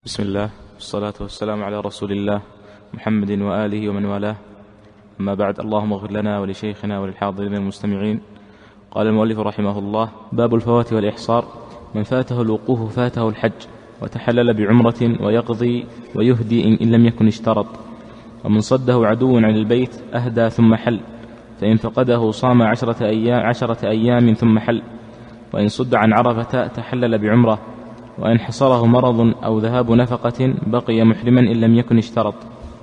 بسم الله والصلاة والسلام على رسول الله محمد وآله ومن والاه. أما بعد، اللهم اغفر لنا ولشيخنا وللحاضرين المستمعين. قال المؤلف رحمه الله: باب الفوات والإحصار. من فاته الوقوف فاته الحج، وتحلل بعمرة ويقضي ويهدي إن لم يكن اشترط. ومن صده عدو عن البيت أهدى ثم حل، فإن فقده صام 10 أيام ثم حل. وإن صد عن عرفة تحلل بعمرة، وإن حصره مرض أو ذهاب نفقة بقي محرما إن لم يكن اشترط.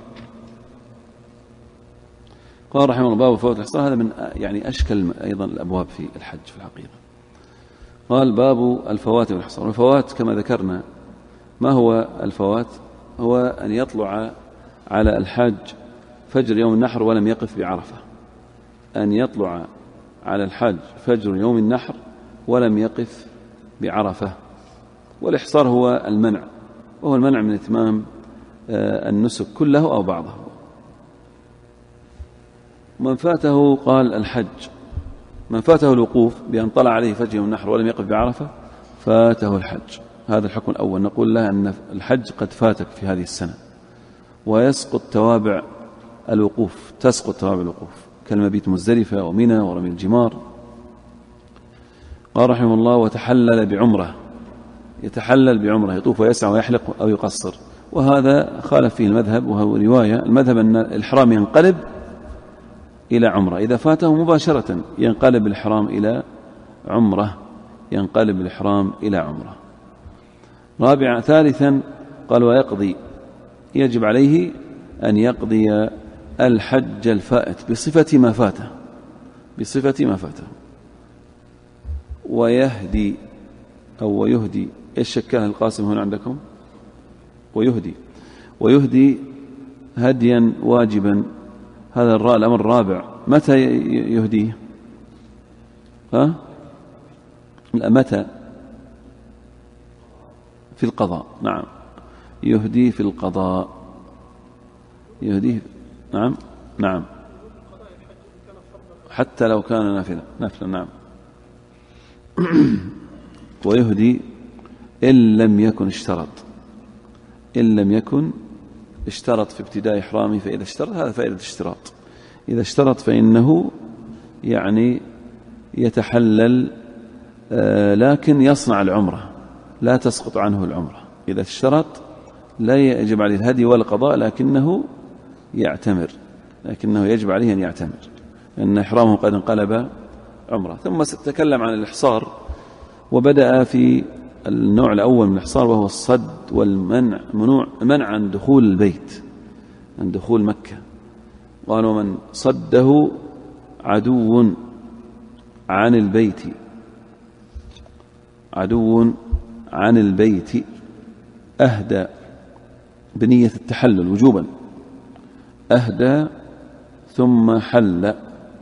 قال رحمه الله: باب الفوات والإحصار. هذا من أشكل أيضا الأبواب في الحج في الحقيقة. قال: باب الفوات والإحصار. الفوات كما ذكرنا، ما هو الفوات؟ هو أن يطلع على الحاج فجر يوم النحر ولم يقف بعرفة. أن يطلع على الحاج فجر يوم النحر ولم يقف بعرفة. والإحصار هو المنع، وهو المنع من إتمام النسك كله أو بعضه. من فاته، قال الحج، من فاته الوقوف بأن طلع عليه فجر يوم النحر ولم يقف بعرفة فاته الحج. هذا الحكم الأول. نقول له أن الحج قد فاتك في هذه السنة، ويسقط توابع الوقوف، تسقط توابع الوقوف كالمبيت مزدلفة ومنى ورمي الجمار. قال رحمه الله: وتحلل بعمرة. يتحلل بعمرة، يطوف ويسعى ويحلق أو يقصر. وهذا خالف فيه المذهب، وهو رواية. المذهب أن الإحرام ينقلب إلى عمرة، إذا فاته مباشرة ينقلب الإحرام إلى عمرة، ينقلب الإحرام إلى عمرة. ثالثا قال: ويقضي. يجب عليه أن يقضي الحج الفائت بصفة ما فاته، بصفة ما فاته. ويهدي أو ويهدي. إيش شكلها القاسم هنا عندكم؟ ويهدي هديا واجبا. هذا الأمر الرابع. متى يهديه؟ متى؟ في القضاء. نعم، يهدي في القضاء. يهديه. نعم حتى لو كان نافلا. نعم. ويهدي إن لم يكن اشترط. إن لم يكن اشترط في ابتداء إحرامه. فإذا اشترط، هذا فائدة الاشتراط. إذا اشترط فإنه يتحلل، لكن يصنع العمرة، لا تسقط عنه العمرة. إذا اشترط لا يجب عليه الهدي ولا القضاء، لكنه يجب عليه أن يعتمر، لأن إحرامه قد انقلب عمرة. ثم تكلم عن الإحصار، وبدأ في النوع الأول من الإحصار، وهو الصد والمنع، منع عن دخول البيت، عن دخول مكة. قال: ومن صده عدو عن البيت أهدى بنية التحلل وجوبا، أهدى ثم حل.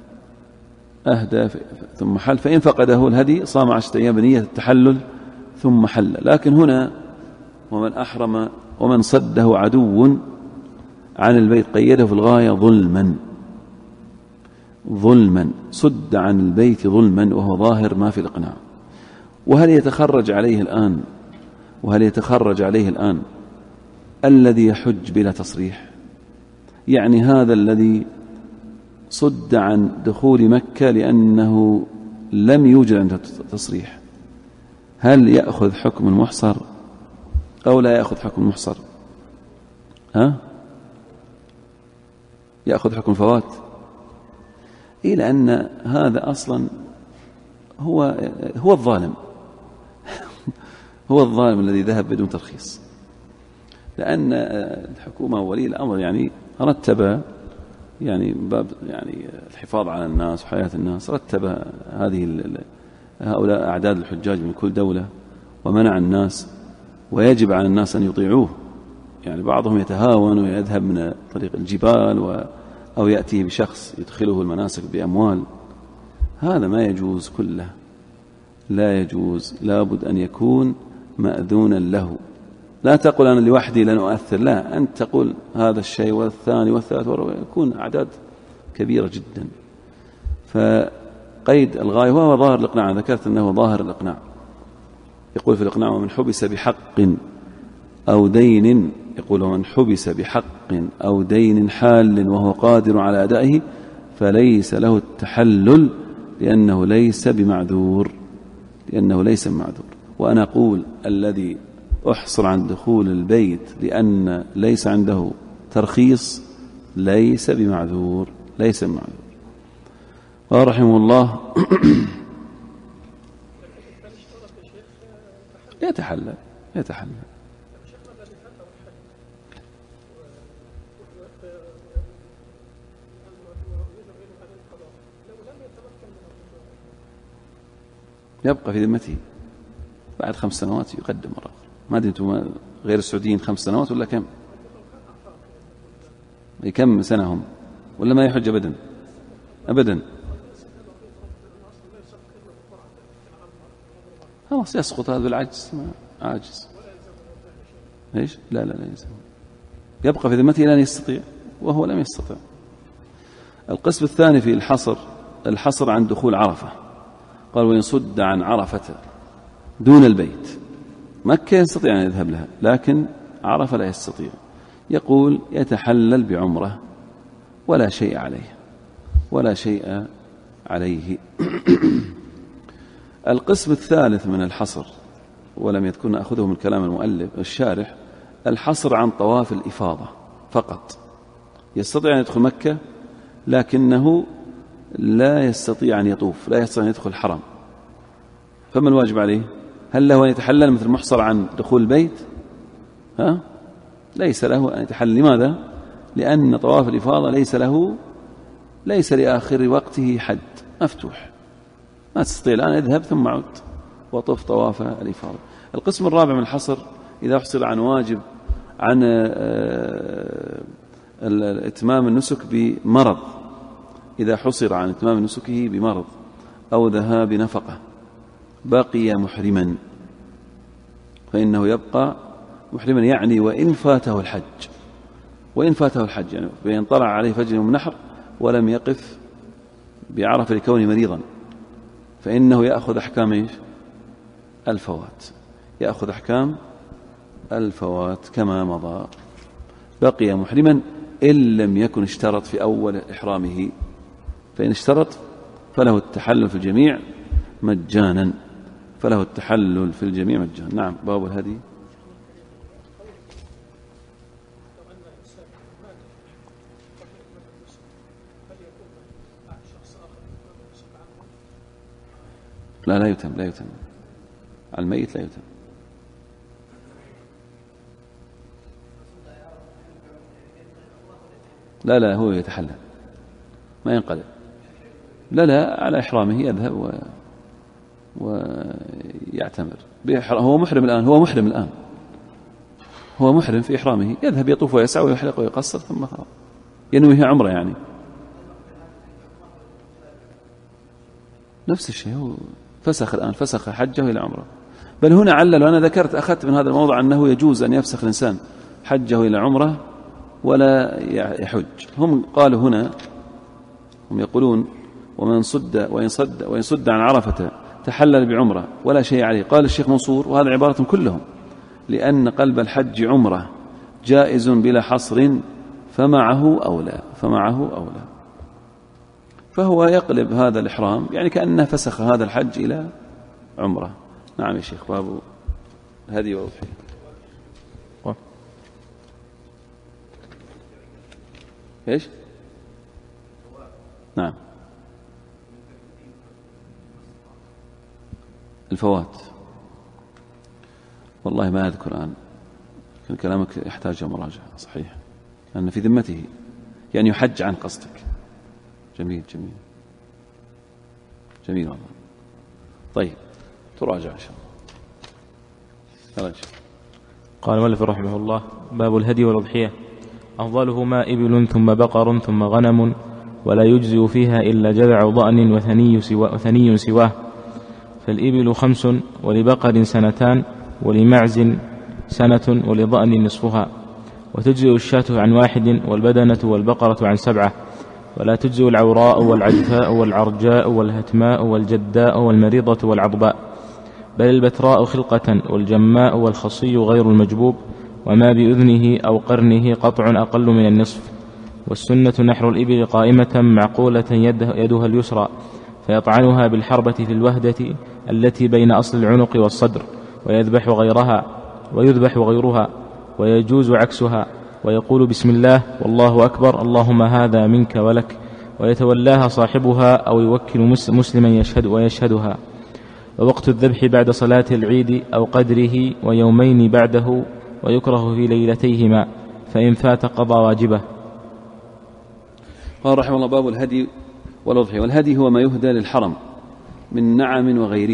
فإن فقده الهدي صام 10 أيام بنية التحلل ثم حل. لكن هنا: ومن أحرم ومن صده عدو عن البيت، قيده في الغاية ظلما. صد عن البيت ظلما، وهو ظاهر ما في الإقناع. وهل يتخرج عليه الآن الذي يحج بلا تصريح؟ يعني هذا الذي صد عن دخول مكة لأنه لم يوجد عنده تصريح، هل يأخذ حكم المحصر أو لا يأخذ حكم المحصر؟ يأخذ حكم الفوات. لأن هذا أصلا هو الظالم هو الظالم الذي ذهب بدون ترخيص. لأن الحكومة وولي الأمر رتب باب الحفاظ على الناس وحياة الناس، رتب هؤلاء أعداد الحجاج من كل دولة ومنع الناس، ويجب على الناس أن يطيعوه. بعضهم يتهاون ويذهب من طريق الجبال أو يأتي بشخص يدخله المناسك بأموال. هذا ما يجوز كله، لا يجوز. لابد أن يكون مأذونا له. لا تقول أنا لوحدي لن أؤثر، لا، أنت تقول هذا الشيء والثاني والثالث، ويكون أعداد كبيرة جدا. فقيد الغاية وهو ظاهر الإقناع. ذكرت أنه ظاهر الإقناع. يقول في الإقناع: ومن حبس بحق أو دين، يقول من حبس بحق أو دين حال وهو قادر على أدائه فليس له التحلل لأنه ليس بمعذور، وأنا أقول الذي أحصر عن دخول البيت لأن ليس عنده ترخيص ليس بمعذور. ورحمه الله يتحلل. يبقى في ذمته بعد 5 سنوات يقدم مرة. ما أدري أنتم غير السعوديين 5 سنوات ولا كم سنة هم، ولا ما يحج أبدا خلاص يسقط هذا بالعجز، عاجز. ليش؟ لا يلزم، يبقى في ذمته لن يستطيع، وهو لم يستطع. القسم الثاني في الحصر عن دخول عرفة. قال وإن صد عن عرفة دون البيت، مكة يستطيع أن يذهب لها لكن عرفة لا يستطيع، يقول يتحلل بعمرة ولا شيء عليه. القسم الثالث من الحصر، ولم يذكر نأخذه من كلام المؤلف الشارح، الحصر عن طواف الإفاضة فقط. يستطيع أن يدخل مكة لكنه لا يستطيع أن يطوف، لا يستطيع أن يدخل الحرم. فما الواجب عليه؟ هل له أن يتحلل مثل محصر عن دخول البيت؟ ليس له أن يتحلل. لماذا؟ لأن طواف الإفاضة ليس لآخر وقته حد مفتوح، ما تستطيع الآن اذهب ثم عد وطف طواف الإفاضة. القسم الرابع من الحصر إذا حصل عن واجب عن إتمام النسك بمرض، إذا حصر عن إتمام نسكه بمرض أو ذهاب نفقة بقي محرما، فإنه يبقى محرما، يعني وإن فاته الحج يعني بأن طلع عليه فجر يوم النحر ولم يقف بعرفة لكونه مريضا، فإنه يأخذ أحكام الفوات كما مضى. بقي محرما إن لم يكن اشترط في أول إحرامه، فإن اشترط فله التحلل في الجميع مجانا. نعم. باب الهدي. لا يتم على الميت، لا يتم. لا هو يتحلل ما ينقلب. لا على إحرامه يذهب ويعتمر. هو محرم الآن، هو محرم في إحرامه، يذهب يطوف ويسعى ويحلق ويقصر ثم ينويها عمره، يعني نفس الشيء. هو فسخ حجه إلى عمره. بل هنا علل، وأنا أخذت من هذا الموضوع أنه يجوز أن يفسخ الإنسان حجه إلى عمره ولا يحج. هم قالوا هنا، هم يقولون وإن صد عن عرفة تحلل بعمره ولا شيء عليه. قال الشيخ منصور وهذا عبارة كلهم، لأن قلب الحج عمره جائز بلا حصر فمعه أولى، فهو يقلب هذا الإحرام يعني كأنه فسخ هذا الحج إلى عمره. نعم يا شيخ. باب هدي وأضحية. إيش؟ نعم. الفوات والله ما أذكر الآن، كلامك يحتاج مراجعة. صحيح أن في ذمته يعني يحج عن قصدك. جميل والله. طيب تراجع إن شاء الله. قال المؤلف رحمه الله: باب الهدي والأضحية. أفضله ما إبل ثم بقر ثم غنم، ولا يجزئ فيها إلا جذع ضأن وثني سواه. فالإبل 5، ولبقر 2، ولمعز 1، ولضأن نصفها. وتجزئ الشاة عن 1، والبدنة والبقرة عن 7. ولا تجزئ العوراء والعجفاء والعرجاء والهتماء والجداء والمريضة والعضباء، بل البتراء خلقة، والجماء والخصي غير المجبوب، وما بأذنه أو قرنه قطع أقل من النصف. والسنة نحر الإبل قائمة معقولة يدها اليسرى، فيطعنها بالحربة في الوهدة التي بين أصل العنق والصدر، ويذبح غيرها، ويجوز عكسها، ويقول بسم الله والله أكبر اللهم هذا منك ولك، ويتولاها صاحبها أو يوكل مسلما ويشهدها. ووقت الذبح بعد صلاة العيد أو قدره ويومين بعده، ويكره في ليلتيهما، فإن فات قضى واجبه. قال رحمه الله: باب الهدي والأضحية. والهدي هو ما يهدى للحرم من نعم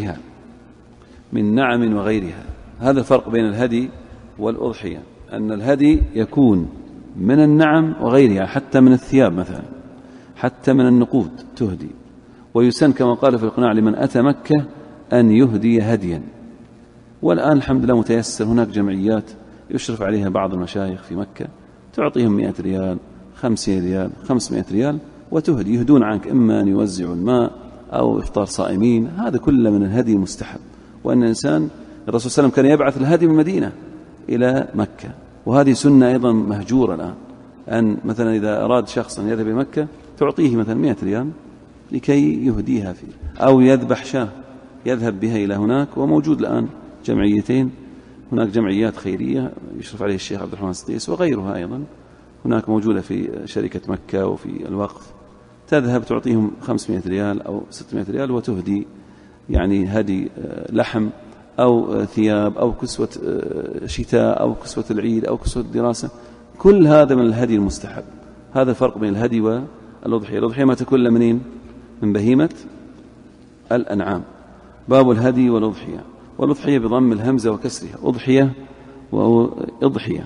وغيرها. هذا الفرق بين الهدي والأضحية، أن الهدي يكون من النعم وغيرها، حتى من الثياب مثلا، حتى من النقود تهدي. ويسن كما قال في الإقناع لمن أتى مكة أن يهدي هديا. والآن الحمد لله متيسر، هناك جمعيات يشرف عليها بعض المشايخ في مكة، تعطيهم 100 ريال 50 ريال 500 ريال وتهدي، يهدون عنك، إما أن يوزعوا الماء أو إفطار صائمين. هذا كله من الهدي المستحب. وأن الإنسان الرسول صلى الله عليه وسلم كان يبعث الهدي من المدينة إلى مكة، وهذه سنة أيضا مهجورة الآن. أن مثلا إذا أراد شخص أن يذهب إلى مكة تعطيه مثلا 100 ريال لكي يهديها فيه، أو يذبح شاة يذهب بها إلى هناك. وموجود الآن جمعيتين، هناك جمعيات خيرية يشرف عليه الشيخ عبد الرحمن السديس وغيرها أيضا، هناك موجودة في شركة مكة وفي الوقف، تذهب تعطيهم 500 ريال أو 600 ريال وتهدي يعني هدي لحم أو ثياب أو كسوة شتاء أو كسوة العيد أو كسوة الدراسة. كل هذا من الهدي المستحب. هذا الفرق بين الهدي والأضحية. الأضحية ما تكون منين؟ من بهيمة الأنعام. باب الهدي والأضحية. والأضحية بضم الهمزة وكسرها، أضحية وإضحية.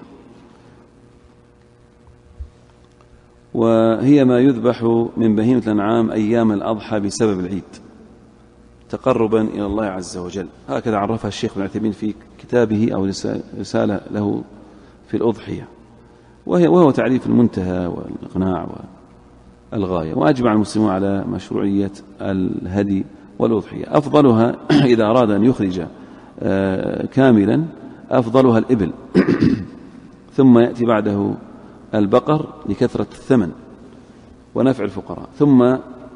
وهي ما يذبح من بهيمة الأنعام أيام الأضحى بسبب العيد تقربا إلى الله عز وجل. هكذا عرفها الشيخ ابن عثيمين في كتابه أو رسالة له في الأضحية، وهو تعريف المنتهى والإقناع والغاية. وأجمع المسلمون على مشروعية الهدي والأضحية. أفضلها إذا أراد أن يخرج كاملا أفضلها الإبل ثم يأتي بعده البقر لكثرة الثمن ونفع الفقراء، ثم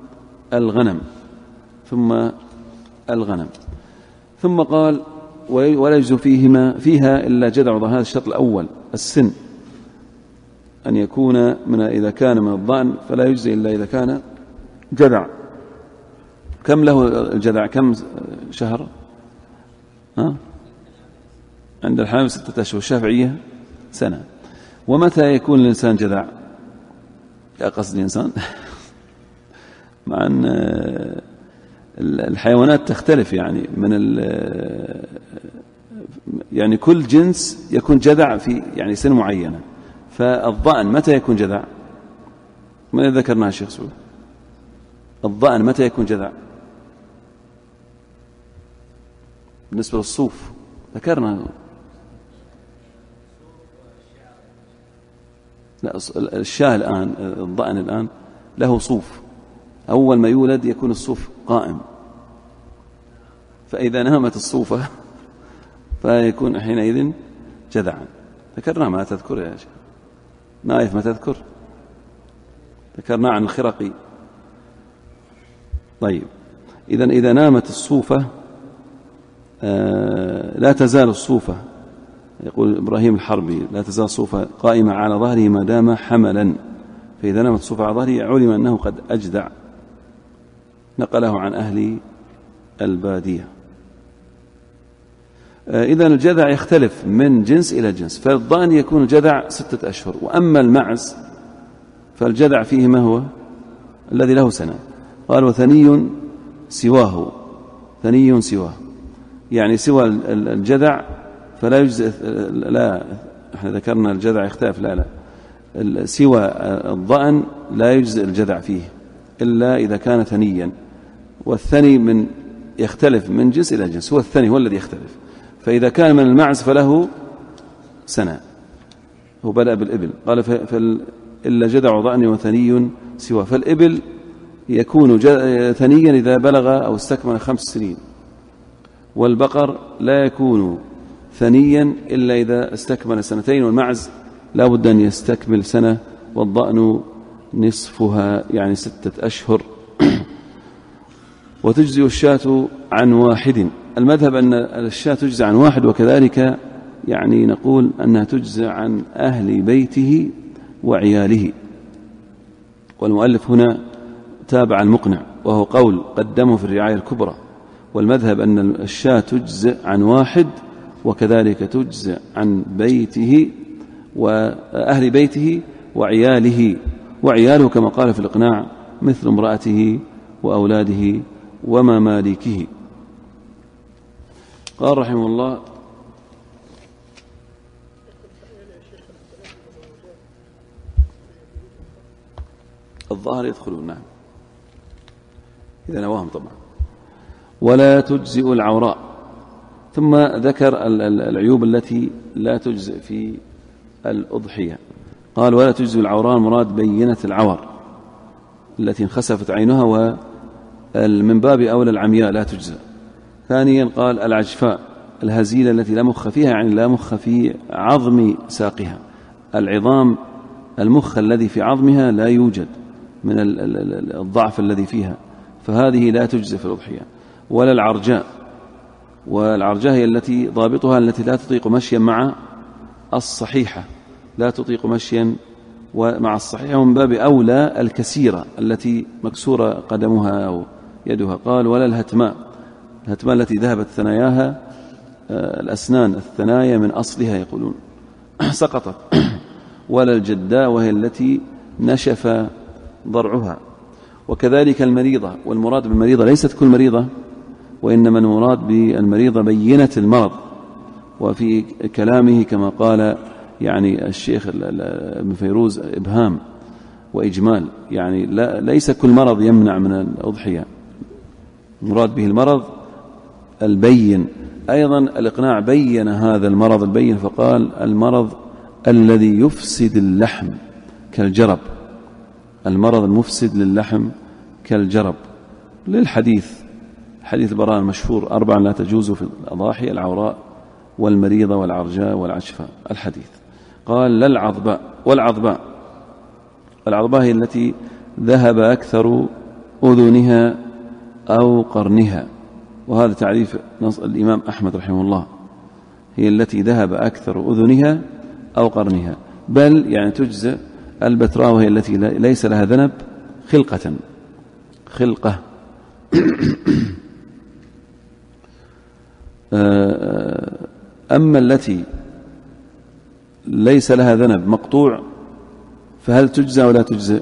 الغنم، ثم قال ولا يجوز فيها إلا جدع. هذا الشرط الأول. السن أن يكون إذا كان من الضأن فلا يجزي إلا إذا كان جدع. كم له الجدع؟ كم شهر؟ عند الحنابلة 6 أشهر، الشافعية سنة. ومتى يكون الإنسان جدع؟ قصد الإنسان مع أن الحيوانات تختلف، يعني يعني كل جنس يكون جدع في يعني سن معينة. فالضأن متى يكون جدع؟ ما ذكرناها الشيخ سعود. الضأن متى يكون جدع؟ بالنسبة للصوف ذكرنا. لا، الشاه الآن، الضأن الآن له صوف. أول ما يولد يكون الصوف قائم، فإذا نامت الصوفة فيكون حينئذ جدعا. ذكرنا ما تذكر يا شيخ نايف، ما تذكر؟ ذكرنا عن الخرقي. طيب، إذا نامت الصوفة لا تزال الصوفة، يقول إبراهيم الحربي، لا تزال الصوفة قائمة على ظهره ما دام حملا، فإذا نامت الصوفة على ظهره علم أنه قد أجدع. نقله عن أهل البادية. إذن الجدع يختلف من جنس إلى جنس. فالضأن يكون الجدع 6 أشهر. وأما المعز فالجدع فيه ما هو؟ الذي له سنة. قال وثني سواه، ثني سواه يعني سوى الجدع فلا يجزئ. لا، احنا ذكرنا الجدع يختلف. لا سوى الضأن لا يجزئ الجدع فيه إلا إذا كان ثنيا. والثني يختلف من جنس إلى جنس، هو الثني هو الذي يختلف. فإذا كان من المعز فله سنة، هو بدأ بالإبل. قال إلا جدع ضأن وثني سوى. فالإبل يكون ثنيا إذا بلغ أو استكمل 5 سنين، والبقر لا يكون ثنيا إلا إذا استكمل سنتين، والمعز لا بد أن يستكمل سنة، والضأن نصفها يعني 6 أشهر. وتجزي الشاة عن واحد. المذهب أن الشاة تجزى عن واحد، وكذلك يعني نقول أنها تجزى عن أهل بيته وعياله. والمؤلف هنا تابع المقنع، وهو قول قدمه في الرعاية الكبرى. والمذهب أن الشاة تجزى عن واحد، وكذلك تجزى عن بيته وأهل بيته وعياله. وعياله كما قال في الإقناع مثل امرأته وأولاده ومماليكه. قال رحمه الله: الظاهر يدخلون، نعم، إذا نواهم طبعا. ولا تجزئ العوراء. ثم ذكر العيوب التي لا تجزئ في الأضحية. قال: ولا تجزئ العوراء، المراد بينة العور التي انخسفت عينها، ومن باب أولى العمياء لا تجزئ. ثانيا قال: العجفاء، الهزيلة التي لا مخ فيها، يعني لا مخ في عظم ساقها، العظام المخ الذي في عظمها لا يوجد من الضعف الذي فيها، فهذه لا تجزئ في الأضحية. ولا العرجاء، والعرجاء هي التي ضابطها التي لا تطيق مشيا مع الصحيحة، لا تطيق مشيا ومع الصحيحة، ومن باب أولى الكسيرة التي مكسورة قدمها أو يدها. قال: ولا الهتماء، الهتماء التي ذهبت ثناياها، الأسنان الثنايا من أصلها يقولون سقطت. ولا الجداء، وهي التي نشف ضرعها. وكذلك المريضة، والمراد بالمريضة ليست كل مريضة، وإنما المراد بالمريضة بينة المرض. وفي كلامه كما قال يعني الشيخ ابن فيروز إبهام وإجمال، يعني ليس كل مرض يمنع من الأضحية، مراد به المرض البين. أيضا الإقناع بين هذا المرض البين، فقال: المرض الذي يفسد اللحم كالجرب، المرض المفسد للحم كالجرب، للحديث، حديث البراء المشهور: 4 لا تجوز في الأضاحي: العوراء والمريضة والعرجاء والعجفاء، الحديث. قال: لا العظباء. والعظباء، العظباء هي التي ذهب أكثر أذنها أو قرنها، وهذا تعريف الإمام أحمد رحمه الله، هي التي ذهب أكثر أذنها أو قرنها. بل يعني تجزئ البتراء، وهي التي ليس لها ذنب خلقة. أما التي ليس لها ذنب مقطوع فهل تجزى ولا تجزئ؟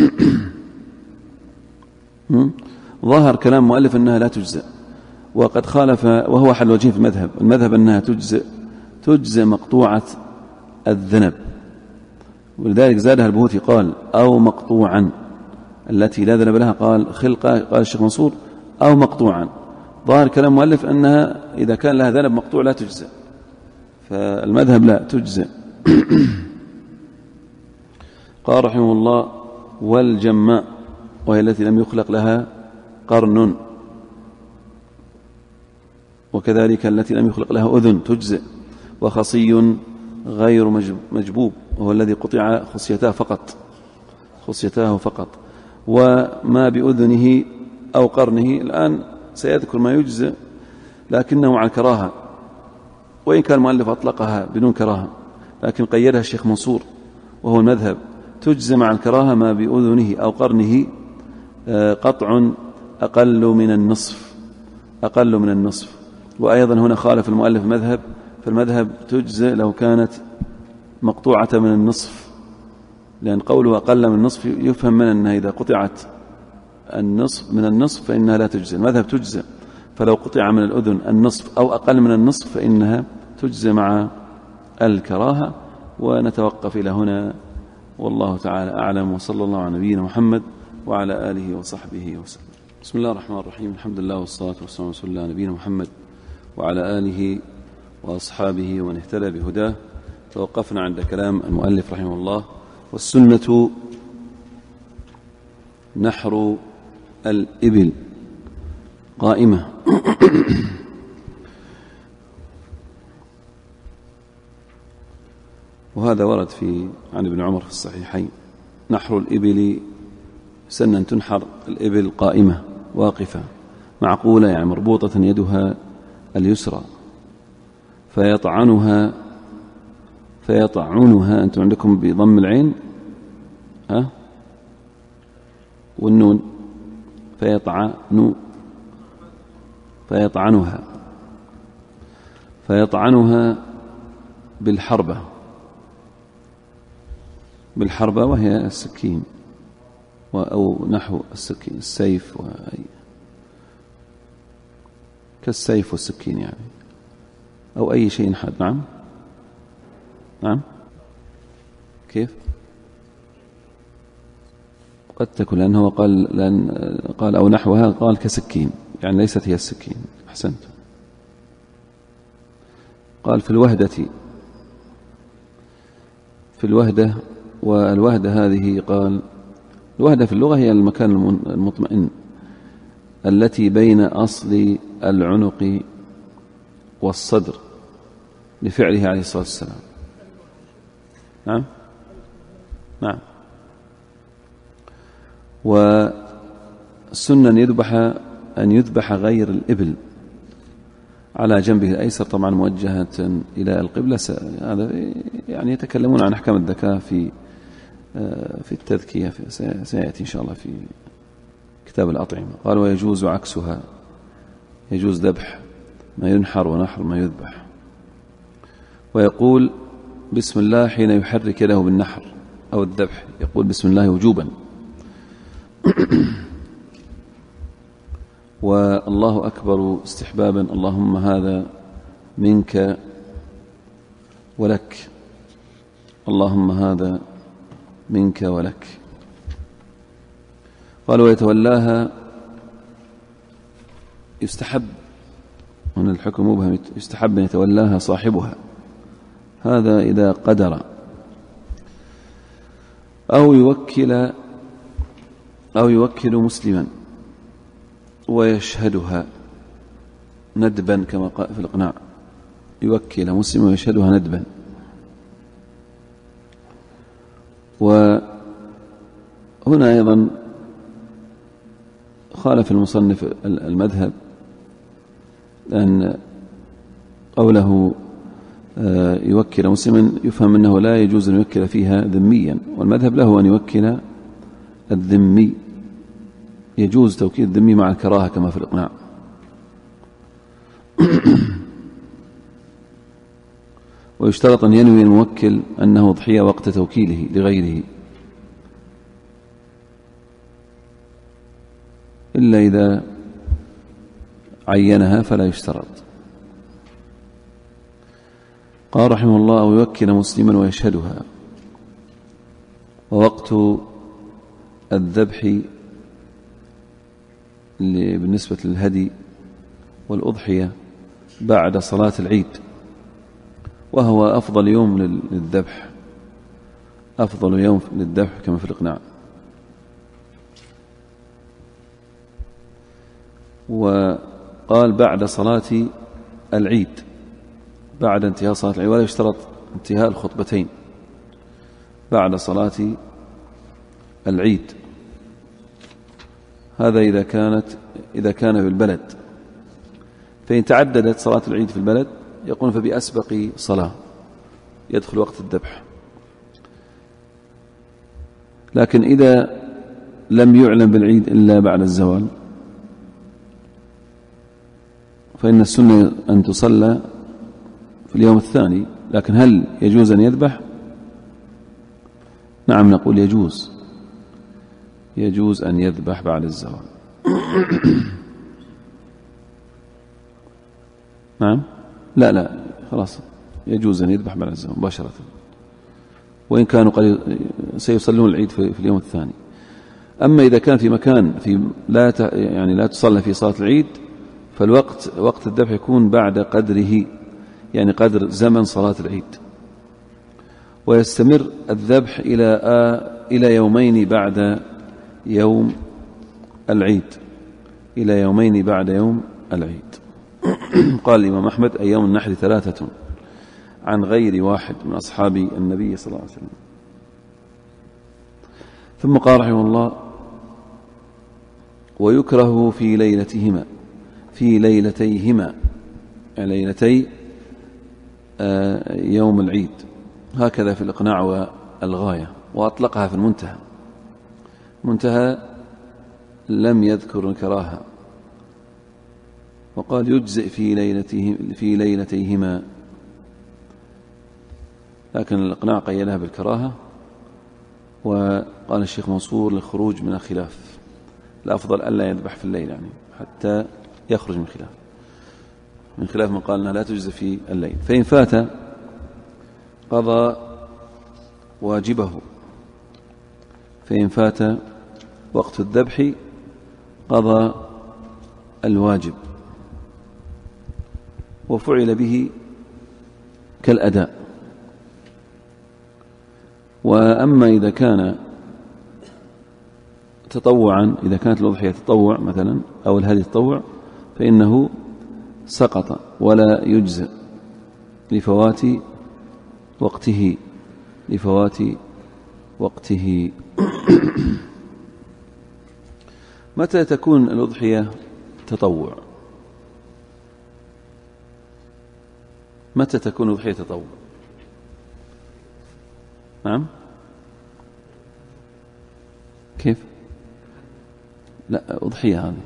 ظاهر كلام مؤلف أنها لا تجزئ، وقد خالف، وهو أحد الوجهين في المذهب أنها تجزئ مقطوعة الذنب، ولذلك زادها البهوتي قال: أو مقطوعا، التي لا ذنب لها قال خلقة، قال الشيخ منصور أو مقطوعا. ظاهر كلام مؤلف أنها إذا كان لها ذنب مقطوع لا تجزئ، فالمذهب لا تجزئ. قال رحمه الله: والجماء، وهي التي لم يخلق لها قرن، وكذلك التي لم يخلق لها أذن تجزئ. وخصي غير مجبوب، وهو الذي قطع خصيتاه فقط، وما بأذنه أو قرنه. الآن سيذكر ما يجزئ لكنه على الكراهة، وإن كان المؤلف أطلقها بدون كراهة، لكن قيدها الشيخ منصور وهو المذهب: تجزئ مع الكراهة ما بأذنه أو قرنه قطع أقل من النصف. وأيضا هنا خالف المؤلف المذهب، فالمذهب تجزئ لو كانت مقطوعة من النصف، لأن قوله أقل من النصف يفهم من أنها إذا قطعت من النصف فإنها لا تجزئ. المذهب تجزئ، فلو قطع من الأذن النصف أو أقل من النصف فإنها تجزئ مع الكراهة. ونتوقف إلى هنا، والله تعالى أعلم، وصلى الله على نبينا محمد وعلى آله وصحبه وسلم. بسم الله الرحمن الرحيم، الحمد لله والصلاة والسلام على رسول الله نبينا محمد وعلى آله وأصحابه ومن اهتدى بهداه. توقفنا عند كلام المؤلف رحمه الله: والسنة نحر الإبل قائمة. وهذا ورد عن ابن عمر في الصحيحين: نحر الإبل سنا، تنحر الإبل قائمة واقفة معقولة، يعني مربوطة يدها اليسرى، فيطعنها أنتم عندكم بضم العين والنون، فيطعنها بالحربة وهي السكين أو نحو السكين، السيف كالسيف والسكين يعني، أو أي شيء حاد. نعم كيف؟ قد تكون، لأنه قال أو نحوها، قال كسكين، يعني ليست هي السكين. أحسنت. قال في الوهدة، والوهدة هذه قال الوهدة في اللغة هي المكان المطمئن التي بين أصل العنق والصدر لفعله عليه الصلاة والسلام. نعم. والسنة أن يذبح غير الإبل على جنبه الأيسر، طبعا موجهة إلى القبلة. هذا يعني يتكلمون عن أحكام الذكاء في التذكية، سيأتي إن شاء الله في كتاب الأطعمة. قال ويجوز عكسها، يجوز ذبح ما ينحر ونحر ما يذبح. ويقول بسم الله حين يحرك يده بالنحر أو الذبح، يقول بسم الله وجوبا. والله أكبر استحبابا: اللهم هذا منك ولك، اللهم هذا منك ولك. قال ويتولاها، يستحب، هنا الحكم مبهم، يستحب أن يتولاها صاحبها، هذا إذا قدر، أو يوكل مسلما ويشهدها ندبا، كما قال في الإقناع: يوكل مسلما ويشهدها ندبا. وهنا أيضا خالف المصنف المذهب، لأن قوله يوكل مسلما يفهم أنه لا يجوز أن يوكل فيها ذميا، والمذهب له أن يوكل الذمي، يجوز توكيل الذمي مع الكراهة كما في الإقناع. ويشترط أن ينوي الموكل أنه ضحية وقت توكيله لغيره، إلا إذا عينها فلا يشترط. قال رحمه الله: أو يوكل مسلما ويشهدها. ووقت الذبح بالنسبة للهدي والأضحية بعد صلاة العيد، وهو أفضل يوم للذبح، أفضل يوم للذبح كما في الإقناع. وقال بعد صلاة العيد، بعد انتهاء صلاة العيد، ولا يشترط انتهاء الخطبتين، بعد صلاة العيد. هذا إذا كان بالبلد، فإن تعددت صلاة العيد في البلد يقول فبأسبق صلاة يدخل وقت الذبح. لكن إذا لم يعلم بالعيد إلا بعد الزوال فإن السنة أن تصلى في اليوم الثاني. لكن هل يجوز أن يذبح؟ نعم، نقول يجوز أن يذبح بعد الزوال. نعم، لا خلاص، يجوز أن يذبح بعد الزوال مباشرة، وإن كانوا سيصلون العيد في اليوم الثاني. أما إذا كان في مكان لا تصلى في صلاة العيد، وقت الذبح يكون بعد قدره، يعني قدر زمن صلاة العيد، ويستمر الذبح إلى يومين بعد يوم العيد، إلى يومين بعد يوم العيد. قال الإمام أحمد: أيام النحر 3: عن غير واحد من أصحاب النبي صلى الله عليه وسلم. ثم قال رحمه الله: ويكره في ليلتيهما يعني ليلتي يوم العيد، هكذا في الإقناع والغاية، وأطلقها في المنتهى لم يذكر الكراهة، وقال يجزئ في ليلتيهما، لكن الإقناع قيدها بالكراهة. وقال الشيخ منصور للخروج من الخلاف، الأفضل ألا يذبح في الليل يعني حتى يخرج من خلاف من قال أنها لا تجزئ في الليل. فإن فات قضى واجبه، فإن فات وقت الذبح قضى الواجب، وفعل به كالأداء. وأما إذا كان تطوعا، إذا كانت الأضحية تطوع مثلا أو الهدي تطوع، فإنه سقط ولا يجزئ لفوات وقته. متى تكون الأضحية تطوع؟ متى تكون الأضحية تطوع؟ نعم، كيف؟ لا، أضحية هذه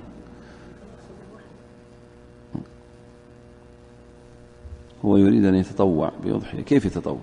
هو يريد أن يتطوع بأضحية، كيف يتطوع؟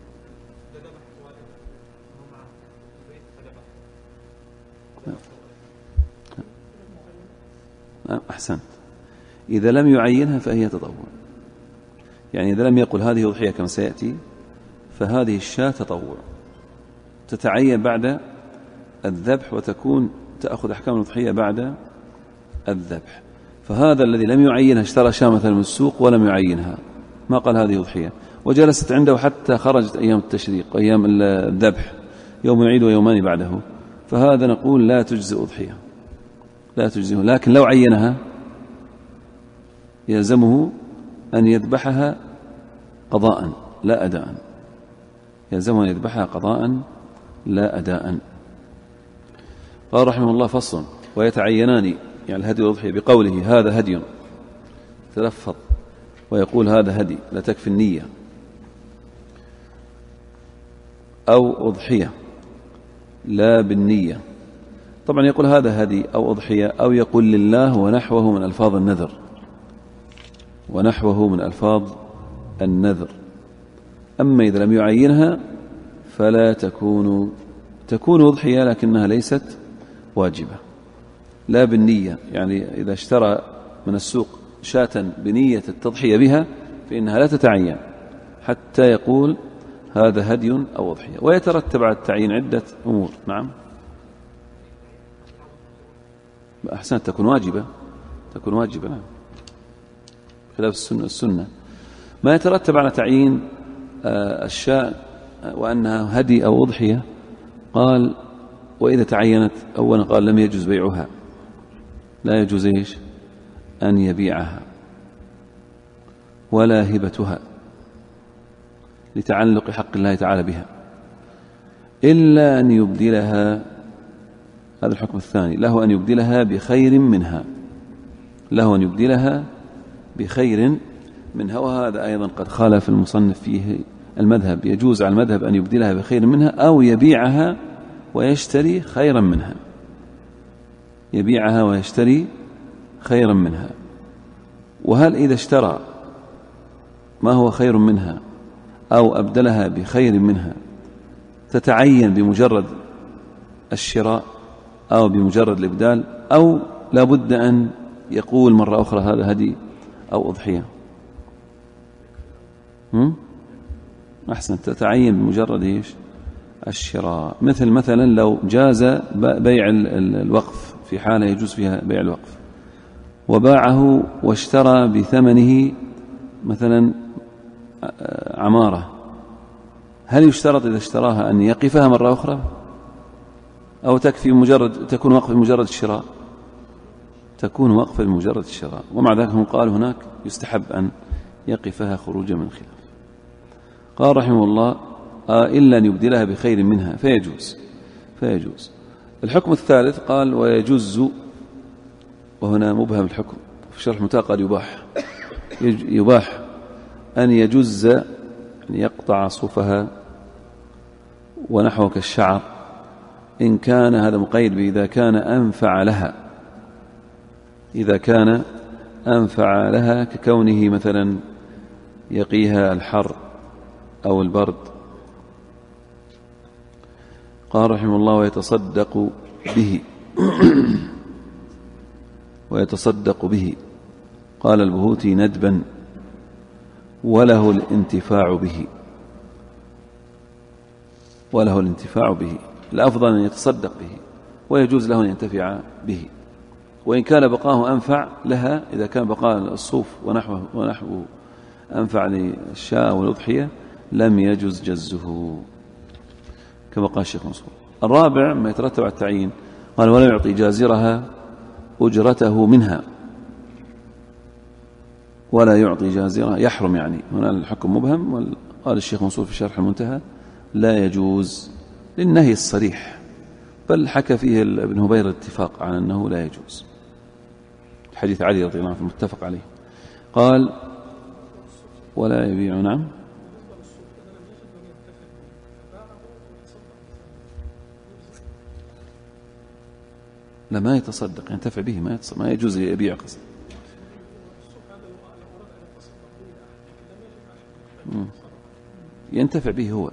أحسنت، إذا لم يعينها فهي تطوع، يعني إذا لم يقل هذه أضحية كما سيأتي، فهذه الشاة تطوع تتعين بعد الذبح، وتكون تأخذ أحكام الأضحية بعد الذبح. فهذا الذي لم يعينها اشترى شاة مثلا من السوق ولم يعينها، ما قال هذه أضحية، وجلست عنده حتى خرجت أيام التشريق وأيام الذبح، يوم العيد ويومان بعده، فهذا نقول لا تجزئ أضحية، لا تجزئه. لكن لو عينها يلزمه أن يذبحها قضاء لا أداء، يلزمه أن يذبحها قضاء لا أداء. قال رحمه الله: فصل: ويتعينان، يعني الهدي والأضحية، بقوله هذا هدي، تلفظ ويقول هذا هدي، لا تكفي النية، أو أضحية لا بالنية. طبعا يقول هذا هدي أو أضحية، أو يقول لله ونحوه من ألفاظ النذر. أما إذا لم يعينها فلا تكون أضحية، لكنها ليست واجبة، لا بالنية، يعني إذا اشترى من السوق شاة بنية التضحية بها فإنها لا تتعين حتى يقول هذا هدي أو أضحية. ويترتب على التعيين عدة أمور. نعم، أحسن، تكون واجبة. نعم، خلاف السنة ما يترتب على تعيين الشاة وأنها هدي أو أضحية. قال: وإذا تعينت، أولا قال لم يجوز بيعها، لا يجوز أن يبيعها، ولا هبتها لتعلق حق الله تعالى بها، إلا أن يبدلها. هذا الحكم الثاني، له أن يبدلها بخير منها، وهذا أيضا قد خالف المصنف فيه المذهب، يجوز على المذهب أن يبدلها بخير منها، أو يبيعها ويشتري خيرا منها. وهل إذا اشترى ما هو خير منها أو أبدلها بخير منها تتعين بمجرد الشراء أو بمجرد الإبدال، أو لا بد أن يقول مرة أخرى هذا هدي أو أضحية؟ أحسن، تتعين بمجرد الشراء. مثلا لو جاز بيع الوقف في حالة يجوز فيها بيع الوقف، وباعه واشترى بثمنه مثلا عمارة، هل يشترط إذا اشتراها أن يقفها مرة أخرى، أو تكون وقف بمجرد الشراء؟ تكون وقف بمجرد الشراء. ومع ذلك هم قالوا هناك يستحب أن يقفها خروجا من الخلاف. قال رحمه الله إلا أن يبدلها بخير منها فيجوز. الحكم الثالث قال ويجوز، وهنا مبهم الحكم، في شرح المنتهى قال يباح أن يجز، يعني يقطع صوفها ونحوه كالشعر، إن كان هذا مقيد بإذا كان أنفع لها، إذا كان أنفع لها ككونه مثلا يقيها الحر أو البرد. قال رحمه الله ويتصدق به قال البهوتي ندبا وله الانتفاع به، الأفضل أن يتصدق به ويجوز له أن ينتفع به، وإن كان بقاه أنفع لها، إذا كان بقاء الصوف ونحوه أنفع للشاة والأضحية لم يجوز جزه، كما قال الشيخ منصور. الرابع ما يترتب على التعيين، قال ولا يعطي جازرها أجرته منها، ولا يعطي جازرها يحرم، يعني هنا الحكم مبهم. قال الشيخ منصور في شرح المنتهى لا يجوز للنهي الصريح، بل حكى فيه ابن هبير الاتفاق على أنه لا يجوز، حديث علي رضي الله عنه متفق عليه. قال ولا يبيع، نعم، لا ما يتصدق، ينتفع به، ما يجوز يبيع قصد. ينتفع به هو،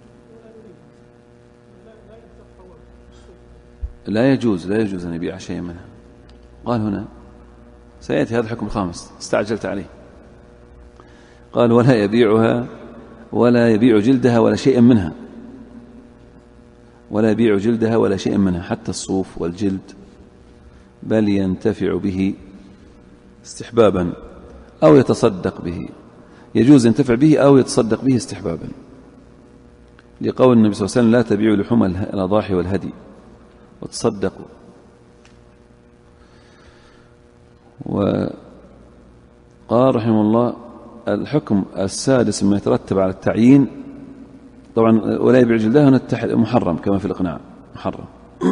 لا يجوز أن يبيع شيئا منها. قال هنا سيأتي هذا الحكم الخامس، استعجلت عليه. قال ولا يبيعها ولا يبيع جلدها ولا شيئا منها، ولا يبيع جلدها ولا شيئا منها حتى الصوف والجلد، بل ينتفع به استحبابا أو يتصدق به. يجوز ينتفع به أو يتصدق به استحبابا، لقول النبي صلى الله عليه وسلم لا تبيعوا لحوم الأضاحي والهدي وتصدقوا. وقال رحمه الله الحكم السادس مما يترتب على التعيين، طبعا ولا يبيع جلدها هنا محرم كما في الإقناع، محرم.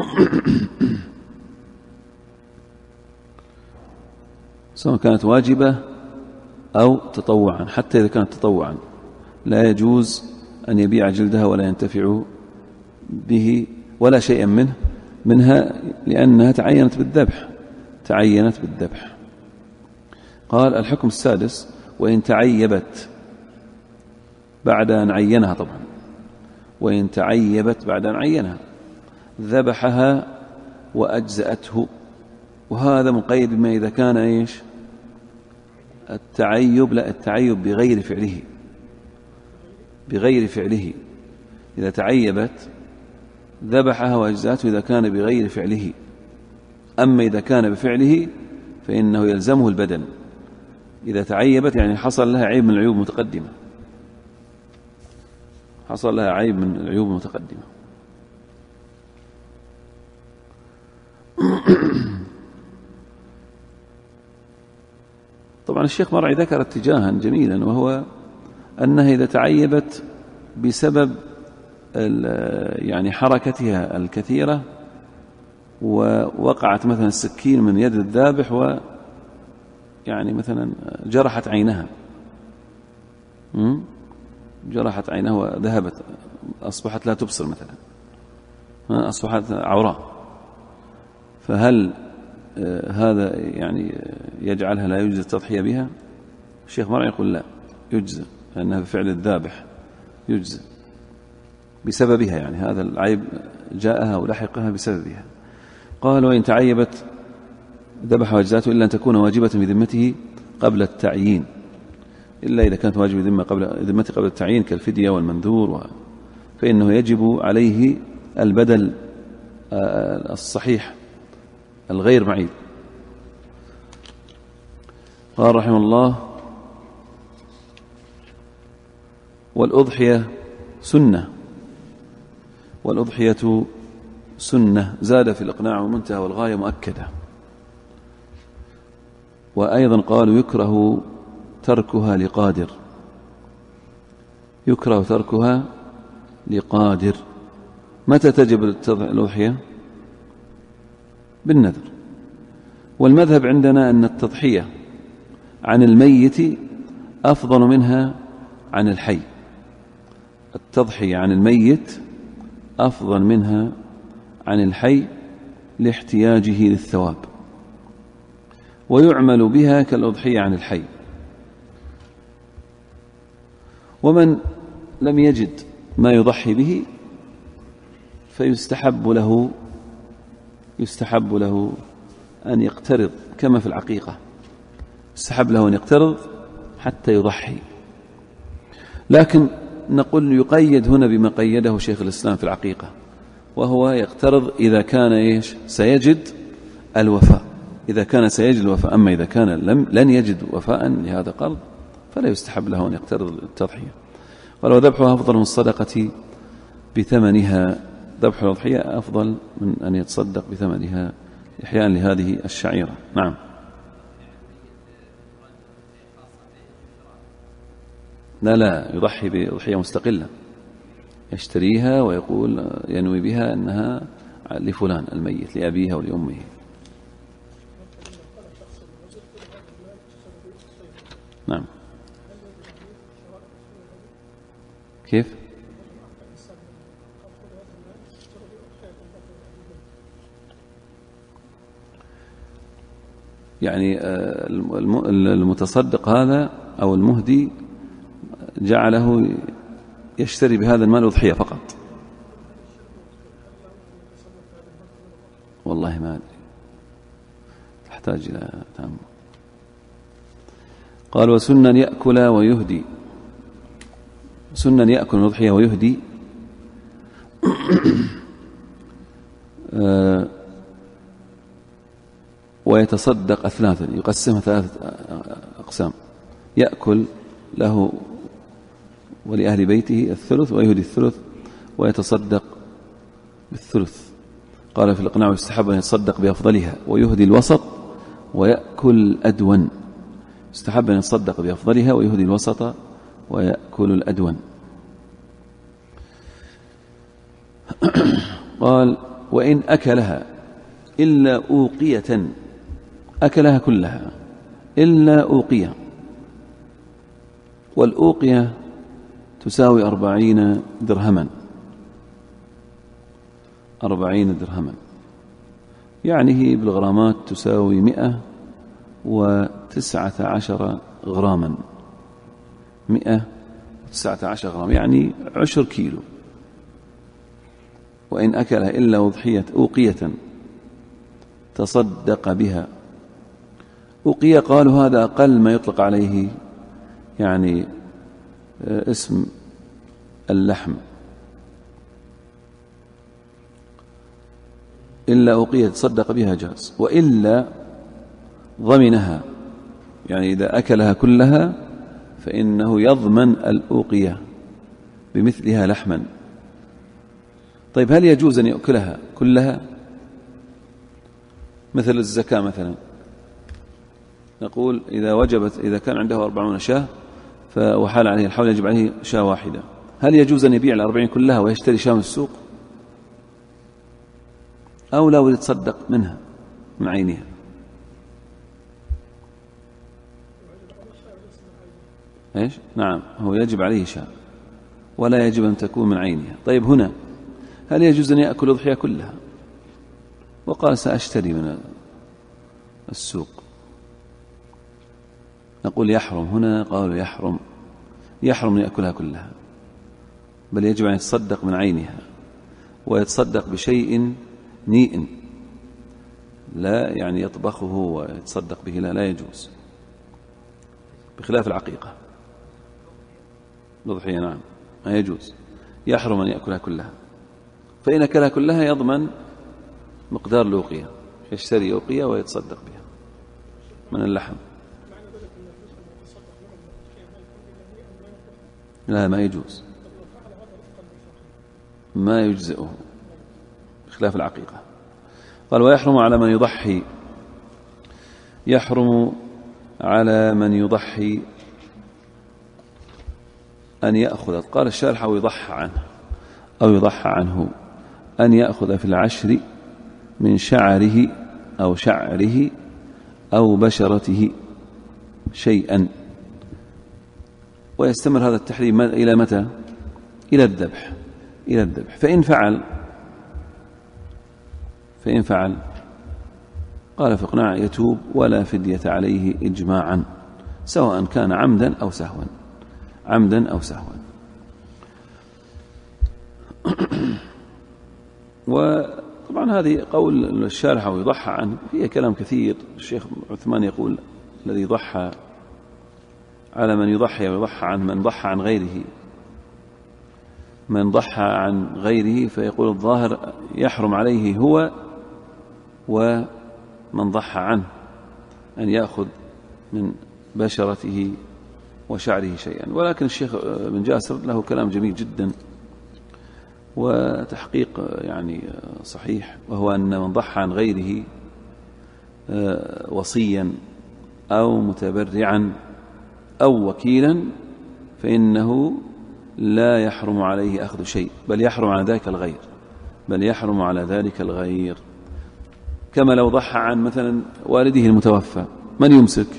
سواء كانت واجبة أو تطوعا، حتى إذا كانت تطوعا لا يجوز أن يبيع جلدها ولا ينتفع به ولا شيئا منها لأنها تعينت بالذبح. قال الحكم السادس وإن تعيبت بعد أن عينها، طبعا وإن تعيبت بعد أن عينها ذبحها وأجزأته، وهذا مقيد بما إذا كان إيش التعيب، لا التعيب بغير فعله، إذا تعيبت ذبحها وأجزأته إذا كان بغير فعله. أما إذا كان بفعله فإنه يلزمه البدن. إذا تعيبت يعني حصل لها عيب من العيوب المتقدمة، طبعا الشيخ مرعي ذكر اتجاها جميلا، وهو أنها إذا تعيبت بسبب يعني حركتها الكثيرة، ووقعت مثلا السكين من يد الذابح يعني مثلا جرحت عينها وذهبت، أصبحت لا تبصر مثلا، أصبحت عوراء، فهل هذا يعني يجعلها لا يجزي التضحية بها؟ الشيخ مرعي يقول لا، يجزي، لأنها بفعل الذابح يجزي بسببها، يعني هذا العيب جاءها ولحقها بسببها. قال وإن تعيبت ذبح وأجزاته إلا أن تكون واجبة بذمته قبل التعيين، إلا إذا كانت واجبة ذمته قبل التعيين كالفدية والمنذور، فإنه يجب عليه البدل الصحيح الغير معيب. قال رحمه الله والأضحية سنة، زاد في الإقناع والمنتهى والغاية مؤكدة. وأيضا قالوا يكره تركها لقادر، يكره تركها لقادر. متى تجب الأضحية؟ بالنذر. والمذهب عندنا أن التضحية عن الميت أفضل منها عن الحي. التضحية عن الميت أفضل منها عن الحي لاحتياجه للثواب، ويعمل بها كالأضحية عن الحي. ومن لم يجد ما يضحي به فيستحب له أن يقترض، كما في العقيقة يستحب له أن يقترض حتى يضحي. لكن نقول يقيد هنا بما قيده شيخ الإسلام في العقيقة، وهو يقترض إذا كان سيجد الوفاء. إذا كان سيجد الوفاء. أما إذا كان لن يجد وفاء لهذا القرض فلا يستحب له أن يقترض التضحية. ولو ذبحها أفضل من الصدقة بثمنها. ذبح الأضحية أفضل من أن يتصدق بثمنها إحياء لهذه الشعيرة. نعم. لا يضحي بأضحية مستقلة، يشتريها ويقول ينوي بها أنها لفلان الميت، لأبيها ولأمه. نعم. كيف؟ يعني المتصدق هذا أو المهدي جعله يشتري بهذا المال أضحية فقط. والله ما أدري، تحتاج إلى تأمل. قال وسنن يأكل ويهدي. سنن يأكل الأضحية ويهدي ويتصدق أثلاثا، يقسمها 3 أقسام. يأكل له ولأهل بيته الثلث، ويهدي الثلث، ويتصدق بالثلث. قال في الإقناع يستحب أن يتصدق بأفضلها ويهدي الوسط ويأكل الأدون. يستحب أن يتصدق بأفضلها ويهدي الوسط ويأكل الأدون. قال وإن أكلها إلا أوقية، أكلها كلها إلا أوقية، والأوقية تساوي 40 درهما. 40 درهما يعني هي بالغرامات تساوي 119 غراما. 119 غرام يعني 10 كيلو. وإن أكلها إلا أوقية تصدق بها. أوقية قالوا هذا أقل ما يطلق عليه يعني اسم اللحم. إلا أوقية تصدق بها جاز، وإلا ضمنها، يعني إذا أكلها كلها فإنه يضمن الأوقية بمثلها لحما. طيب هل يجوز أن يأكلها كلها؟ مثل الزكاة مثلا، نقول إذا كان عنده 40 شاة وحال عليه الحول يجب عليه شاة واحدة، هل يجوز أن يبيع 40 كلها ويشتري شاة من السوق، أو لا يتصدق منها من عينها؟ إيش؟ نعم، هو يجب عليه شاة ولا يجب أن تكون من عينها. طيب هنا هل يجوز أن يأكل الأضحية كلها وقال سأشتري من السوق؟ نقول يحرم. هنا قالوا يحرم أن يأكلها كلها، بل يجب أن يتصدق من عينها، ويتصدق بشيء نيء، لا يعني يطبخه ويتصدق به، لا يجوز، بخلاف العقيقة. الأضحية نعم ما يجوز، يحرم أن يأكلها كلها. فإن أكلها كلها يضمن مقدار الأوقية، يشتري أوقية ويتصدق بها من اللحم. لا ما يجوز، ما يجزئه، بخلاف العقيقة. قال ويحرم على من يضحي. يحرم على من يضحي أن يأخذ، قال الشارح أو يضحى عنه، أو يضحى عنه، أن يأخذ في العشر من شعره أو شعره أو بشرته شيئا. ويستمر هذا التحريم إلى متى؟ إلى الذبح. إلى الذبح. فإن فعل قال في إقناع يتوب ولا فدية عليه إجماعا، سواء كان عمدا أو سهوا. عمدا أو سهوا. وطبعا هذه قول الشارح ويضحى عنه فيها كلام كثير. الشيخ عثمان يقول الذي ضحى على من يضحي ويضحى عن من ضحى عن غيره، من ضحى عن غيره فيقول الظاهر يحرم عليه هو ومن ضحى عنه أن يأخذ من بشرته وشعره شيئا. ولكن الشيخ بن جاسر له كلام جميل جدا وتحقيق يعني صحيح، وهو أن من ضحى عن غيره وصيا أو متبرعا أو وكيلا فإنه لا يحرم عليه أخذ شيء، بل يحرم على ذلك الغير، بل يحرم على ذلك الغير. كما لو ضحى عن مثلا والده المتوفى، من يمسك؟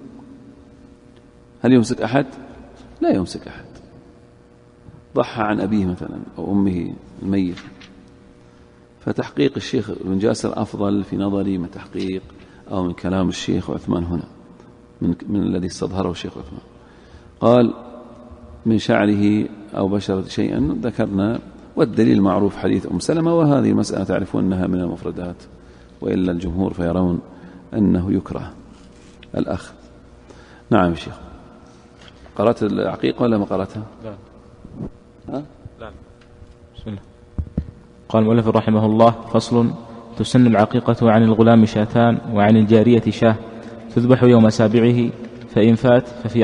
هل يمسك أحد؟ لا يمسك أحد. ضحى عن أبيه مثلا أو أمه الميت، فتحقيق الشيخ بن جاسر أفضل في نظري من تحقيق أو من كلام الشيخ عثمان هنا، من الذي استظهره الشيخ عثمان. قال من شعره أو بشرة شيئا ذكرنا، والدليل المعروف حديث أم سلمة، وهذه المسألة تعرفون أنها من المفردات، وإلا الجمهور فيرون أنه يكره الأخذ. نعم شيخ. قرأت العقيقة ولا ما قرأتها؟ لا. ها؟ لا. بسم الله. قال المؤلف رحمه الله: فصل: تسن العقيقة عن الغلام شاتان، وعن الجارية شاه، تذبح يوم سابعه، فإن فات ففي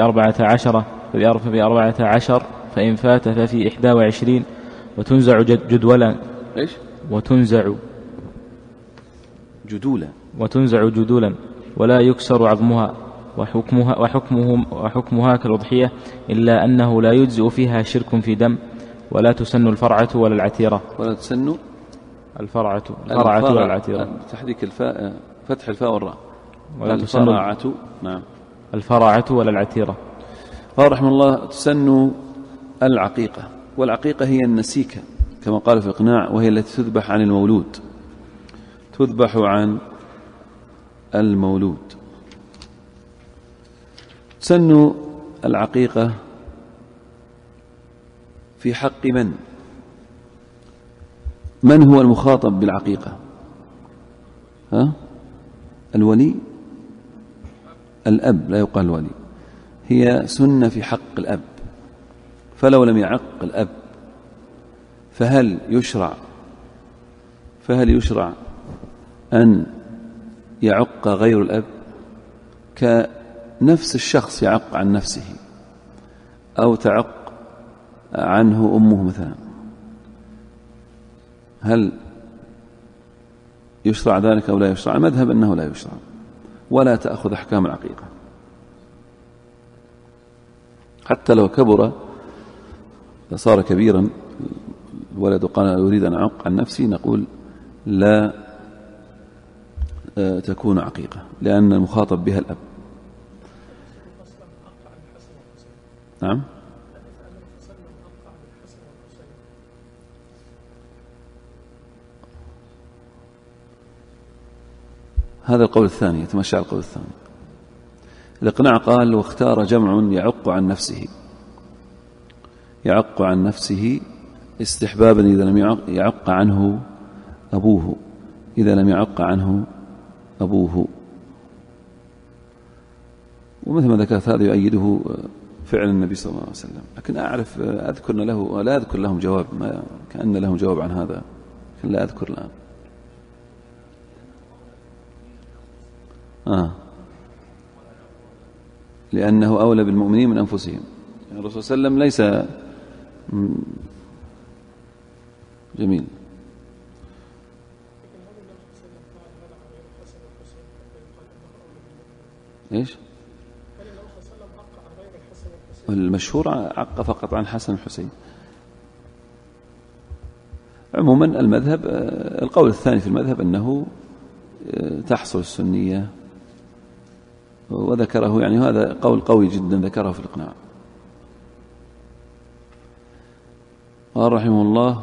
14، فإن فات ففي 21، وتنزع جدولا. إيش؟ وتنزع جدولا ولا يكسر عظمها، وحكمها كالأضحية، إلا أنه لا يجزئ فيها شرك في دم، ولا تسن الفرعة ولا العتيرة. ولا تسن الفرعة ولا العتيرة. تحريك الفاء، فتح الفاء والراء. ولا تسن الفرعة. نعم. الفرعة ولا العتيرة. قال رحمه الله: تسن العقيقة، والعقيقة هي النسيكة كما قال في إقناع، وهي التي تذبح عن المولود، تذبح عن المولود. تسن العقيقة في حق من هو المخاطب بالعقيقة؟ الولي؟ الأب، لا يقال الولي. هي سنة في حق الأب، فلو لم يعق الأب فهل يشرع أن يعق غير الأب؟ كنفس الشخص يعق عن نفسه أو تعق عنه أمه مثلا، هل يشرع ذلك أو لا يشرع؟ المذهب أنه لا يشرع، ولا تأخذ أحكام العقيقة حتى لو كبر، صار كبيرا الولد قال أريد أن أعق عن نفسي، نقول لا تكون عقيقة، لأن المخاطب بها الأب. نعم. هذا القول الثاني، يتمشى على القول الثاني. الإقناع قال: واختار جمع يعق عن نفسه استحبابا إذا لم يعق عنه أبوه، ومثل ما ذكرت هذا يؤيده فعل النبي صلى الله عليه وسلم. لكن أذكر له، لا أذكر لهم جواب، ما كأن لهم جواب عن هذا، لكن لا أذكر الآن. لأنه أولى بالمؤمنين من أنفسهم. يعني الرسول صلى الله عليه وسلم ليس جميل. إيش؟ المشهور عق فقط عن حسن الحسين. عموما المذهب القول الثاني في المذهب أنه تحصل السنية، وذكره يعني هذا قول قوي جدا ذكره في الإقناع. قال رحمه الله: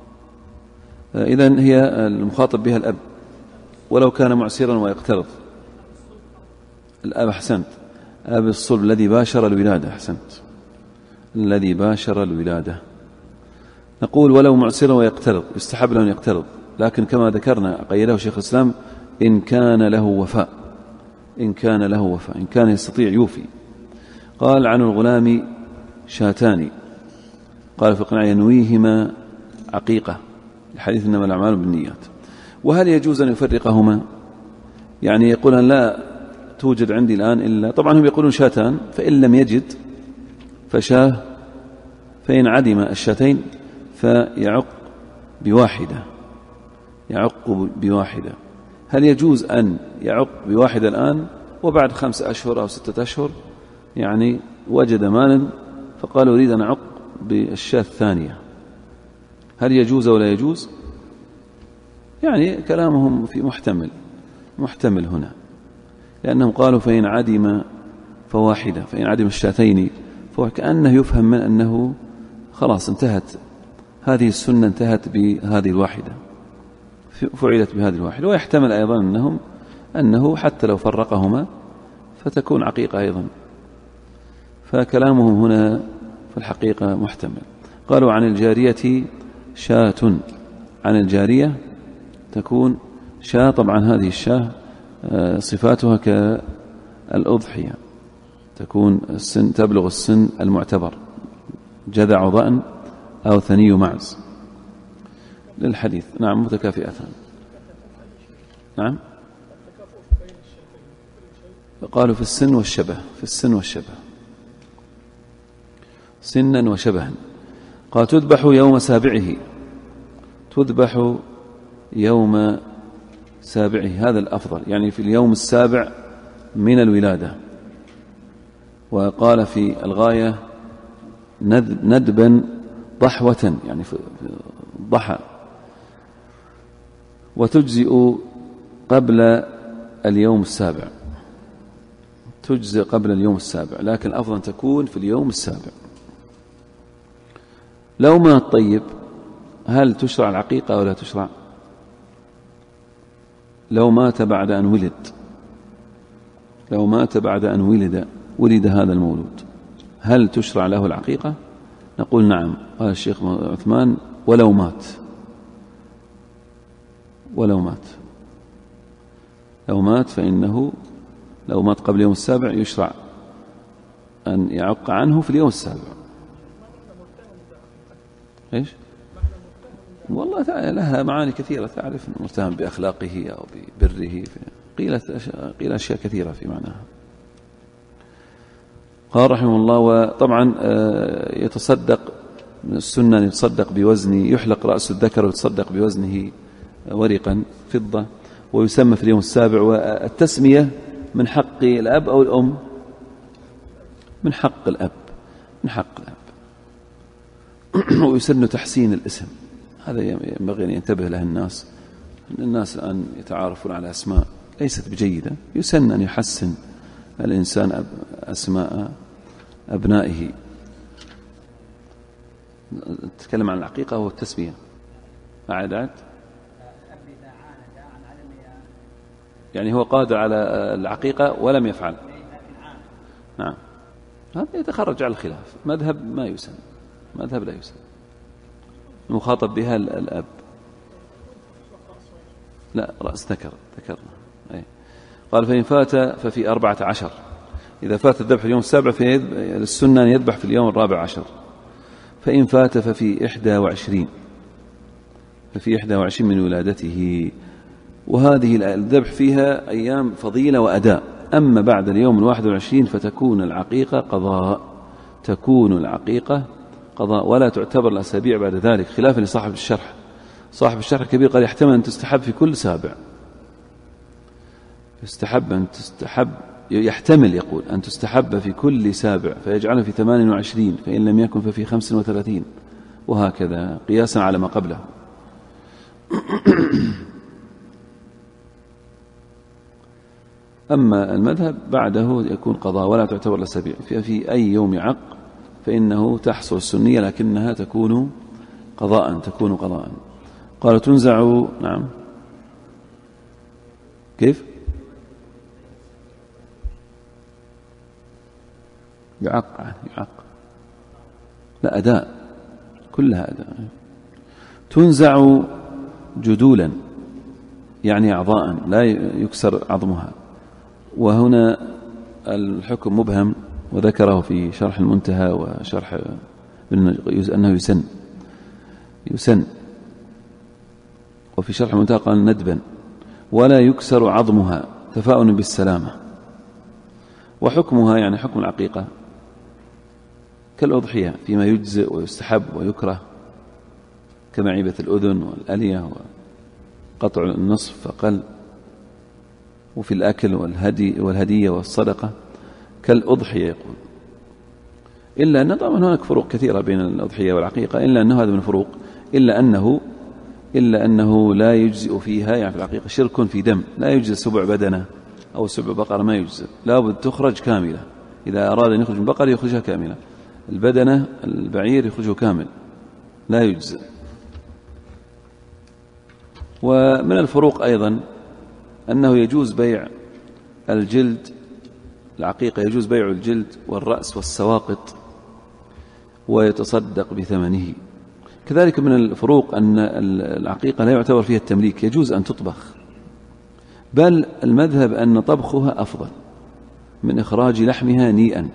إذن هي المخاطب بها الأب ولو كان معسرا ويقترض. الأب، أحسنت، أب الصلب الذي باشر الولادة، أحسنت، الذي باشر الولادة. نقول ولو معسرا ويقترض، يستحب له أن يقترض، لكن كما ذكرنا قيده شيخ الإسلام: إن كان له وفاء، إن كان له وفاء، إن كان يستطيع يوفي. قال: عن الغلام شاتان، قال في القناع: ينويهما عقيقة، الحديث إنما الأعمال بالنيات. وهل يجوز أن يفرقهما؟ يعني يقول أن لا توجد عندي الآن إلا، طبعا هم يقولون شاتان، فإن لم يجد فشاه، فإن عدم الشاتين فيعق بواحدة، يعق بواحدة. هل يجوز أن يعق بواحدة الآن وبعد 5 أشهر أو 6 أشهر يعني وجد مالا فقال أريد أن أعق بالشاة الثانية، هل يجوز ولا يجوز؟ يعني كلامهم في محتمل هنا، لأنهم قالوا فإن عدم فواحدة، فإن عدم الشاتين فكأنه يفهم من أنه خلاص انتهت هذه السنة، انتهت بهذه الواحدة، فعلت بهذه الواحدة. ويحتمل أيضا أنه حتى لو فرقهما فتكون عقيقة أيضا، فكلامهم هنا في الحقيقة محتمل. قالوا عن الجارية شاة، عن الجارية تكون شاة، طبعا هذه الشاة صفاتها كالأضحية، تكون السن تبلغ السن المعتبر، جذع ضأن أو ثني معز للحديث. نعم، متكافئتان. نعم، قالوا في السن والشبه، في السن والشبه، سنا وشبها. قال تذبح يوم سابعه، تذبح يوم سابعه، هذا الأفضل، يعني في اليوم السابع من الولادة. وقال في الغاية ندبا ضحوة، يعني في ضحى. وتجزئ قبل اليوم السابع، تجزئ قبل اليوم السابع، لكن الأفضل أن تكون في اليوم السابع. لو مات طيب، هل تشرع العقيقة ولا تشرع؟ لو مات بعد أن ولد، لو مات بعد أن ولد هذا المولود، هل تشرع له العقيقة؟ نقول نعم. قال الشيخ عثمان: ولو مات، ولو مات، لو مات فإنه لو مات قبل يوم السابع يشرع أن يعق عنه في اليوم السابع. إيش؟ والله لها معاني كثيرة، تعرف متهم بأخلاقه أو ببره، قيل أشياء كثيرة في معناها. قال رحمه الله: وطبعا يتصدق من السنة، يتصدق بوزن، يحلق رأس الذكر ويتصدق بوزنه ورقا فضة، ويسمى في اليوم السابع. والتسمية من حق الأب أو الأم؟ من حق الأب، من حق الأب. ويسن تحسين الاسم، هذا ينبغي أن ينتبه له الناس. الناس الآن يتعارفون على أسماء ليست بجيدة، يسن أن يحسن الإنسان أسماء أبنائه. نتكلم عن العقيقة والتسمية. عادات، يعني هو قادر على العقيقة ولم يفعل. نعم، هذا يتخرج على الخلاف. مذهب ما يسن، مذهب لا يسن، المخاطب بها الأب. لا، رأس ذكرنا. قال فإن فات ففي 14، إذا فات الذبح اليوم السابع فالسنة أن يذبح في اليوم 14. فإن فات ففي 21، ففي 21 من ولادته. وهذه الذبح فيها أيام فضيلة وأداء. أما بعد اليوم 21 فتكون العقيقة قضاء، تكون العقيقة قضاء، ولا تعتبر الأسابيع بعد ذلك، خلافا لصاحب الشرح. صاحب الشرح الكبير قال يحتمل أن تستحب في كل سابع، يستحب أن تستحب يحتمل يقول أن تستحب في كل 7 فيجعله في 28 فإن لم يكن ففي 35 وهكذا قياسا على ما قبله. أما المذهب بعده يكون قضاء ولا تعتبر الأسابيع في أي يوم عق فإنه تحصل السنية لكنها تكون قضاء. قالوا تنزع. نعم كيف يعق لا أداء كلها أداء. تنزع جدولا يعني أعضاء لا يكسر عظمها، وهنا الحكم مبهم وذكره في شرح المنتهى وشرح أنه يسن وفي شرح المنتهى قال ندبا ولا يكسر عظمها تفاؤلا بالسلامة. وحكمها يعني حكم العقيقة كالأضحية فيما يجزئ ويستحب ويكره كمعيبة الأذن والألية وقطع النصف فقل، وفي الأكل والهدية والصدقة كالأضحية يقول. إلا أن طبعا هناك فروق كثيرة بين الأضحية والعقيقة، إلا أنه هذا من الفروق إلا أنه لا يجزئ فيها يعني في العقيقة شرك في دم، لا يجزئ 7 بدنة أو 7 بقرة ما يجزئ، لابد تخرج كاملة. إذا أراد أن يخرج من بقرة يخرجها كاملة، البدنة البعير يخرجه كامل لا يجزئ. ومن الفروق أيضا أنه يجوز بيع الجلد، العقيقة يجوز بيع الجلد والرأس والسواقط ويتصدق بثمنه. كذلك من الفروق أن العقيقة لا يعتبر فيها التمليك، يجوز أن تطبخ، بل المذهب أن طبخها أفضل من إخراج لحمها نيئا،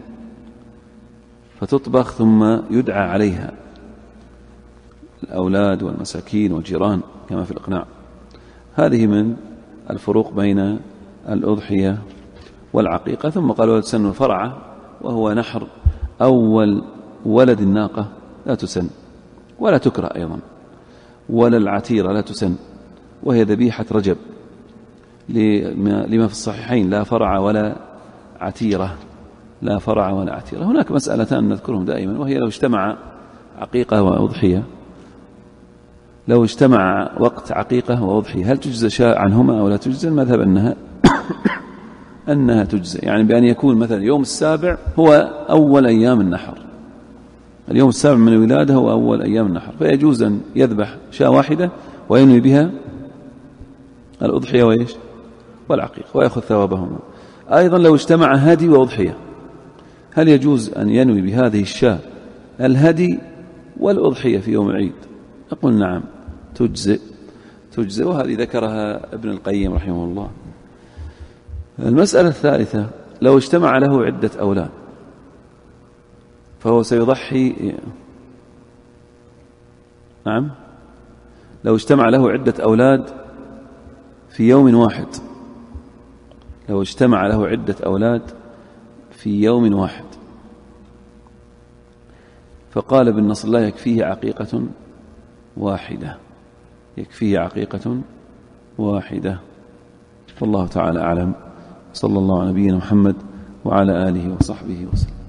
فتطبخ ثم يدعى عليها الأولاد والمساكين والجيران كما في الإقناع. هذه من الفروق بين الأضحية والعقيقة. ثم قال وتسن الفرعة وهو نحر أول ولد الناقة لا تسن ولا تكره أيضا، ولا العتيرة لا تسن وهي ذبيحة رجب لما في الصحيحين لا فرع ولا عتيرة. هناك مسألتان نذكرهم دائما، وهي لو اجتمع عقيقة وأضحية، لو اجتمع وقت عقيقة وأضحية هل تجزى شاء عنهما أو لا تجزى؟ المذهب أنها تجزى، يعني بأن يكون مثلا يوم 7 هو أول أيام النحر، اليوم 7 من الولادة هو أول أيام النحر، فيجوز أن يذبح شاة واحدة وينوي بها الأضحية والعقيقة ويأخذ ثوابهما. أيضا لو اجتمع هدي وأضحية هل يجوز أن ينوي بهذه الشاة الهدي والأضحية في يوم العيد؟ أقول نعم تجزئ، وهذه ذكرها ابن القيم رحمه الله. المسألة الثالثة لو اجتمع له عدة أولاد فهو سيضحي. نعم لو اجتمع له عدة أولاد في يوم واحد، لو اجتمع له عدة أولاد في يوم واحد فقال ابن نصر الله يكفيه عقيقة واحدة. والله تعالى أعلم. صلى الله على نبينا محمد وعلى آله وصحبه وسلم.